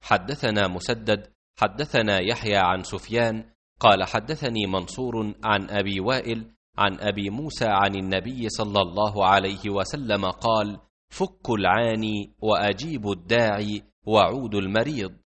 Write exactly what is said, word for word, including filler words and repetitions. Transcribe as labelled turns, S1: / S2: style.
S1: حدثنا مسدد حدثنا يحيى عن سفيان قال حدثني منصور عن أبي وائل عن أبي موسى عن النبي صلى الله عليه وسلم قال: فكوا العاني وأجيبوا الداعي وعودوا المريض.